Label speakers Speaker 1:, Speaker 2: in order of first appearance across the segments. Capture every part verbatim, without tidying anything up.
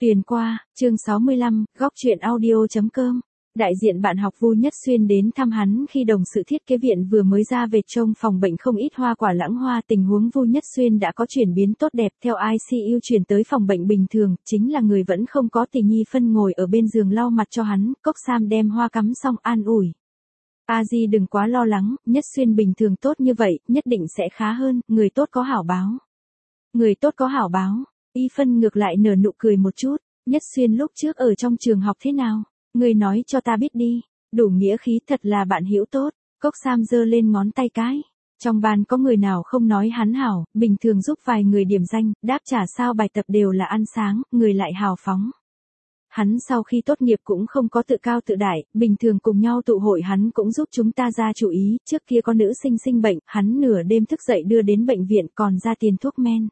Speaker 1: Tuyền qua, chương sáu mươi lăm, góc truyện audio.com. Đại diện bạn học Vu Nhất Xuyên đến thăm hắn khi đồng sự thiết kế viện vừa mới ra về trông phòng bệnh không ít hoa quả lãng hoa. Tình huống Vu Nhất Xuyên đã có chuyển biến tốt đẹp, theo i xê u chuyển tới phòng bệnh bình thường, chính là người vẫn không có Tỷ Nhi Phân ngồi ở bên giường lau mặt cho hắn. Cốc Sam đem hoa cắm xong an ủi. A Di đừng quá lo lắng, Nhất Xuyên bình thường tốt như vậy, nhất định sẽ khá hơn, người tốt có hảo báo. Người tốt có hảo báo. Y Phân ngược lại nở nụ cười một chút. Nhất Xuyên lúc trước ở trong trường học thế nào? Người nói cho ta biết đi. Đủ nghĩa khí, thật là bạn hữu tốt. Cốc Sam giơ lên ngón tay cái. Trong ban có người nào không nói hắn hảo, bình thường giúp vài người điểm danh, đáp trả sao bài tập đều là ăn sáng, người lại hào phóng. Hắn sau khi tốt nghiệp cũng không có tự cao tự đại, bình thường cùng nhau tụ hội hắn cũng giúp chúng ta ra chủ ý, trước kia có nữ sinh sinh bệnh, hắn nửa đêm thức dậy đưa đến bệnh viện còn ra tiền thuốc men.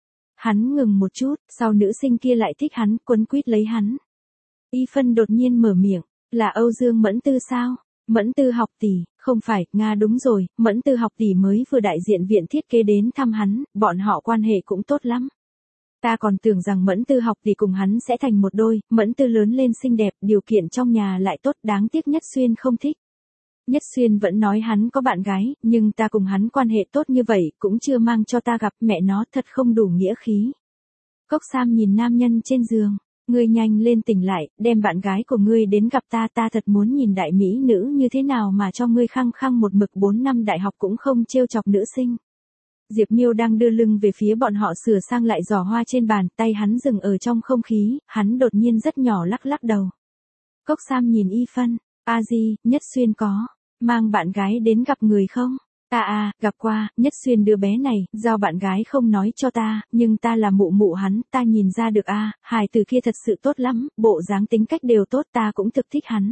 Speaker 1: Hắn ngừng một chút, sau nữ sinh kia lại thích hắn, quấn quýt lấy hắn. Y Phân đột nhiên mở miệng, là Âu Dương Mẫn Tư sao? Mẫn Tư học tỷ, không phải, Nga đúng rồi, Mẫn Tư học tỷ mới vừa đại diện viện thiết kế đến thăm hắn, bọn họ quan hệ cũng tốt lắm. Ta còn tưởng rằng Mẫn Tư học tỷ cùng hắn sẽ thành một đôi, Mẫn Tư lớn lên xinh đẹp, điều kiện trong nhà lại tốt, đáng tiếc Nhất Xuyên không thích. Nhất Xuyên vẫn nói hắn có bạn gái, nhưng ta cùng hắn quan hệ tốt như vậy, cũng chưa mang cho ta gặp, mẹ nó thật không đủ nghĩa khí. Cốc Sam nhìn nam nhân trên giường, ngươi nhanh lên tỉnh lại, đem bạn gái của ngươi đến gặp ta, ta thật muốn nhìn đại mỹ nữ như thế nào mà cho ngươi khăng khăng một mực bốn năm đại học cũng không trêu chọc nữ sinh. Diệp Miêu đang đưa lưng về phía bọn họ sửa sang lại giỏ hoa trên bàn, tay hắn dừng ở trong không khí, hắn đột nhiên rất nhỏ lắc lắc đầu. Cốc Sam nhìn Y Phân, A Di, Nhất Xuyên có mang bạn gái đến gặp người không? Ta à, gặp qua, Nhất Xuyên đứa bé này, giao bạn gái không nói cho ta, nhưng ta là mụ mụ hắn, ta nhìn ra được a, à, hài từ kia thật sự tốt lắm, bộ dáng tính cách đều tốt, ta cũng thực thích hắn.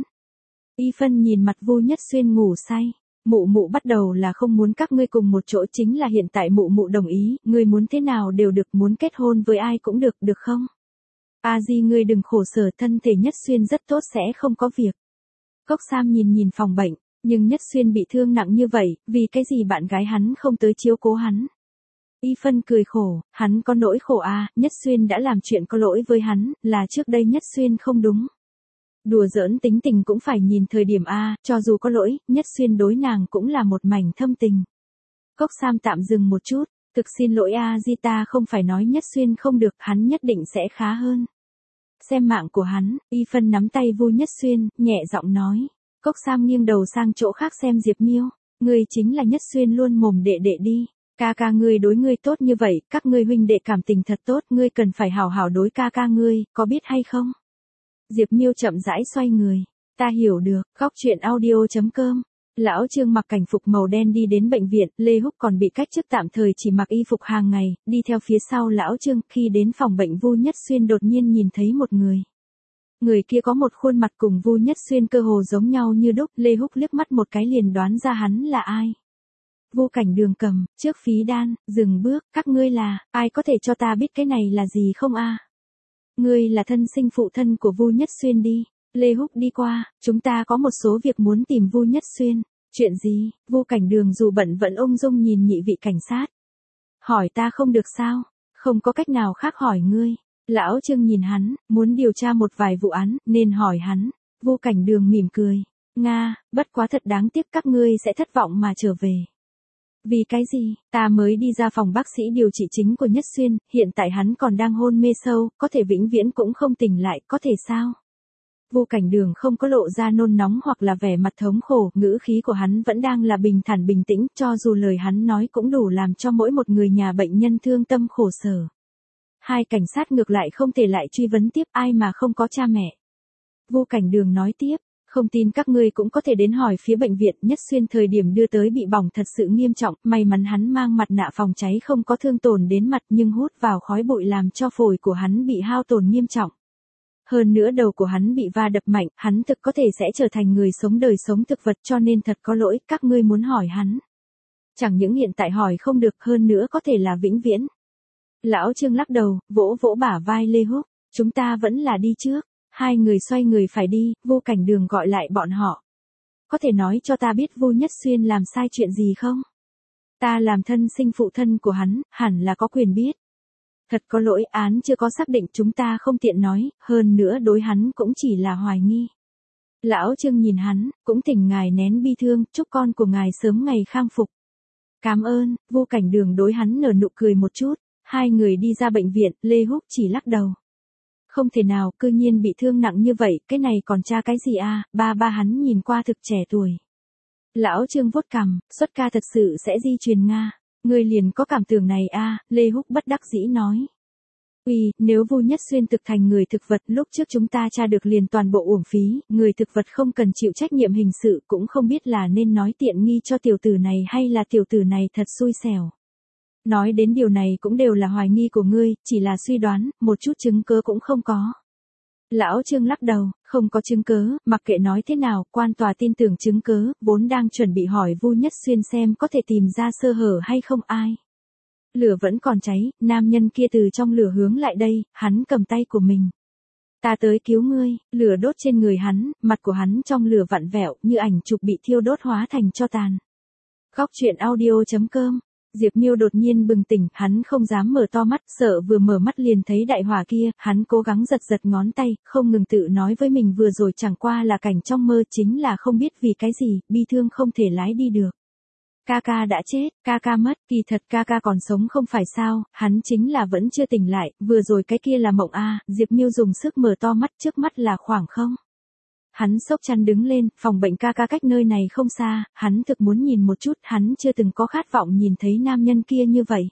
Speaker 1: Y Phân nhìn mặt Vu Nhất Xuyên ngủ say. Mụ mụ bắt đầu là không muốn các ngươi cùng một chỗ, chính là hiện tại mụ mụ đồng ý, ngươi muốn thế nào đều được, muốn kết hôn với ai cũng được, được không? A Di ngươi đừng khổ sở, thân thể Nhất Xuyên rất tốt, sẽ không có việc. Cốc Sam nhìn nhìn phòng bệnh, nhưng Nhất Xuyên bị thương nặng như vậy, vì cái gì bạn gái hắn không tới chiếu cố hắn? Y Phân cười khổ, hắn có nỗi khổ à, Nhất Xuyên đã làm chuyện có lỗi với hắn, là trước đây Nhất Xuyên không đúng. Đùa giỡn tính tình cũng phải nhìn thời điểm a, cho dù có lỗi, Nhất Xuyên đối nàng cũng là một mảnh thâm tình. Cốc Sam tạm dừng một chút, thực xin lỗi a Di, ta không phải nói Nhất Xuyên không được, hắn nhất định sẽ khá hơn. Xem mạng của hắn, Y Phân nắm tay Vu Nhất Xuyên, nhẹ giọng nói. Cốc Sam nghiêng đầu sang chỗ khác xem Diệp Miêu, ngươi chính là Nhất Xuyên luôn mồm đệ đệ đi. Ca ca ngươi đối ngươi tốt như vậy, các ngươi huynh đệ cảm tình thật tốt, ngươi cần phải hảo hảo đối ca ca ngươi, có biết hay không? Diệp Miêu chậm rãi xoay người. Ta hiểu được, góc truyện audio.com. Lão Trương mặc cảnh phục màu đen đi đến bệnh viện, Lê Húc còn bị cách chức tạm thời chỉ mặc y phục hàng ngày, đi theo phía sau Lão Trương. Khi đến phòng bệnh Vu Nhất Xuyên đột nhiên nhìn thấy một người. Người kia có một khuôn mặt cùng Vu Nhất Xuyên cơ hồ giống nhau như đúc, Lê Húc liếc mắt một cái liền đoán ra hắn là ai. Vu Cảnh Đường cầm, trước Phí Đan, dừng bước, các ngươi là, ai có thể cho ta biết cái này là gì không a? Ngươi là thân sinh phụ thân của Vu Nhất Xuyên đi. Lê Húc đi qua, chúng ta có một số việc muốn tìm Vu Nhất Xuyên. Chuyện gì? Vu Cảnh Đường dù bận vẫn ung dung nhìn nhị vị cảnh sát. Hỏi ta không được sao? Không có cách nào khác hỏi ngươi. Lão Trương nhìn hắn, muốn điều tra một vài vụ án, nên hỏi hắn. Vu Cảnh Đường mỉm cười. Nga, bất quá thật đáng tiếc các ngươi sẽ thất vọng mà trở về. Vì cái gì? Ta mới đi ra phòng bác sĩ điều trị chính của Nhất Xuyên, hiện tại hắn còn đang hôn mê sâu, có thể vĩnh viễn cũng không tỉnh lại, có thể sao? Vu Cảnh Đường không có lộ ra nôn nóng hoặc là vẻ mặt thống khổ, ngữ khí của hắn vẫn đang là bình thản bình tĩnh, cho dù lời hắn nói cũng đủ làm cho mỗi một người nhà bệnh nhân thương tâm khổ sở. Hai cảnh sát ngược lại không thể lại truy vấn tiếp, ai mà không có cha mẹ. Vu Cảnh Đường nói tiếp. Không tin các ngươi cũng có thể đến hỏi phía bệnh viện, Nhất Xuyên thời điểm đưa tới bị bỏng thật sự nghiêm trọng, may mắn hắn mang mặt nạ phòng cháy không có thương tổn đến mặt, nhưng hút vào khói bụi làm cho phổi của hắn bị hao tổn nghiêm trọng. Hơn nữa đầu của hắn bị va đập mạnh, hắn thực có thể sẽ trở thành người sống đời sống thực vật, cho nên thật có lỗi, các ngươi muốn hỏi hắn. Chẳng những hiện tại hỏi không được, hơn nữa có thể là vĩnh viễn. Lão Trương lắc đầu, vỗ vỗ bả vai Lê Húc, chúng ta vẫn là đi trước. Hai người xoay người phải đi, Vu Cảnh Đường gọi lại bọn họ. Có thể nói cho ta biết Vu Nhất Xuyên làm sai chuyện gì không? Ta làm thân sinh phụ thân của hắn, hẳn là có quyền biết. Thật có lỗi, án chưa có xác định, chúng ta không tiện nói, hơn nữa đối hắn cũng chỉ là hoài nghi. Lão Trương nhìn hắn, cũng thỉnh ngài nén bi thương, chúc con của ngài sớm ngày khang phục. Cảm ơn. Vu Cảnh Đường đối hắn nở nụ cười một chút. Hai người đi ra bệnh viện, Lê Húc chỉ lắc đầu. Không thể nào, cư nhiên bị thương nặng như vậy, cái này còn tra cái gì a? À? Ba ba hắn nhìn qua thực trẻ tuổi. Lão Trương vuốt cằm, xuất ca thật sự sẽ di truyền Nga. Người liền có cảm tưởng này a? À? Lê Húc bất đắc dĩ nói. Uy, nếu Vu Nhất Xuyên thực thành người thực vật, lúc trước chúng ta tra được liền toàn bộ uổng phí, người thực vật không cần chịu trách nhiệm hình sự, cũng không biết là nên nói tiện nghi cho tiểu tử này hay là tiểu tử này thật xui xẻo. Nói đến điều này cũng đều là hoài nghi của ngươi, chỉ là suy đoán, một chút chứng cứ cũng không có. Lão Trương lắc đầu, không có chứng cứ, mặc kệ nói thế nào, quan tòa tin tưởng chứng cứ, vốn đang chuẩn bị hỏi Vu Nhất Xuyên xem có thể tìm ra sơ hở hay không ai. Lửa vẫn còn cháy, nam nhân kia từ trong lửa hướng lại đây, hắn cầm tay của mình. Ta tới cứu ngươi, lửa đốt trên người hắn, mặt của hắn trong lửa vặn vẹo như ảnh chụp bị thiêu đốt hóa thành tro tàn. Góc truyện audio chấm com. Diệp Miêu đột nhiên bừng tỉnh, hắn không dám mở to mắt, sợ vừa mở mắt liền thấy đại hỏa kia, hắn cố gắng giật giật ngón tay, không ngừng tự nói với mình vừa rồi chẳng qua là cảnh trong mơ, chính là không biết vì cái gì, bi thương không thể lái đi được. Ca ca đã chết, ca ca mất, kỳ thật ca ca còn sống không phải sao, hắn chính là vẫn chưa tỉnh lại, vừa rồi cái kia là mộng a. Diệp Miêu dùng sức mở to mắt, trước mắt là khoảng không. Hắn xốc chăn đứng lên, phòng bệnh ca ca cách nơi này không xa, hắn thực muốn nhìn một chút, hắn chưa từng có khát vọng nhìn thấy nam nhân kia như vậy.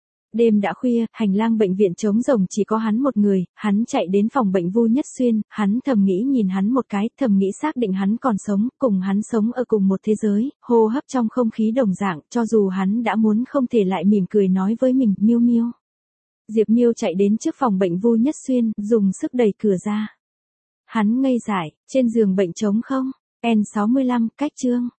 Speaker 1: Đêm đã khuya, hành lang bệnh viện trống rỗng chỉ có hắn một người, hắn chạy đến phòng bệnh Vu Nhất Xuyên, hắn thầm nghĩ nhìn hắn một cái, thầm nghĩ xác định hắn còn sống, cùng hắn sống ở cùng một thế giới, hô hấp trong không khí đồng dạng, cho dù hắn đã muốn không thể lại mỉm cười nói với mình, Miêu Miêu. Diệp Miêu chạy đến trước phòng bệnh Vu Nhất Xuyên, dùng sức đẩy cửa ra. Hắn ngây dại, trên giường bệnh trống không, N sáu mươi lăm, cách chương.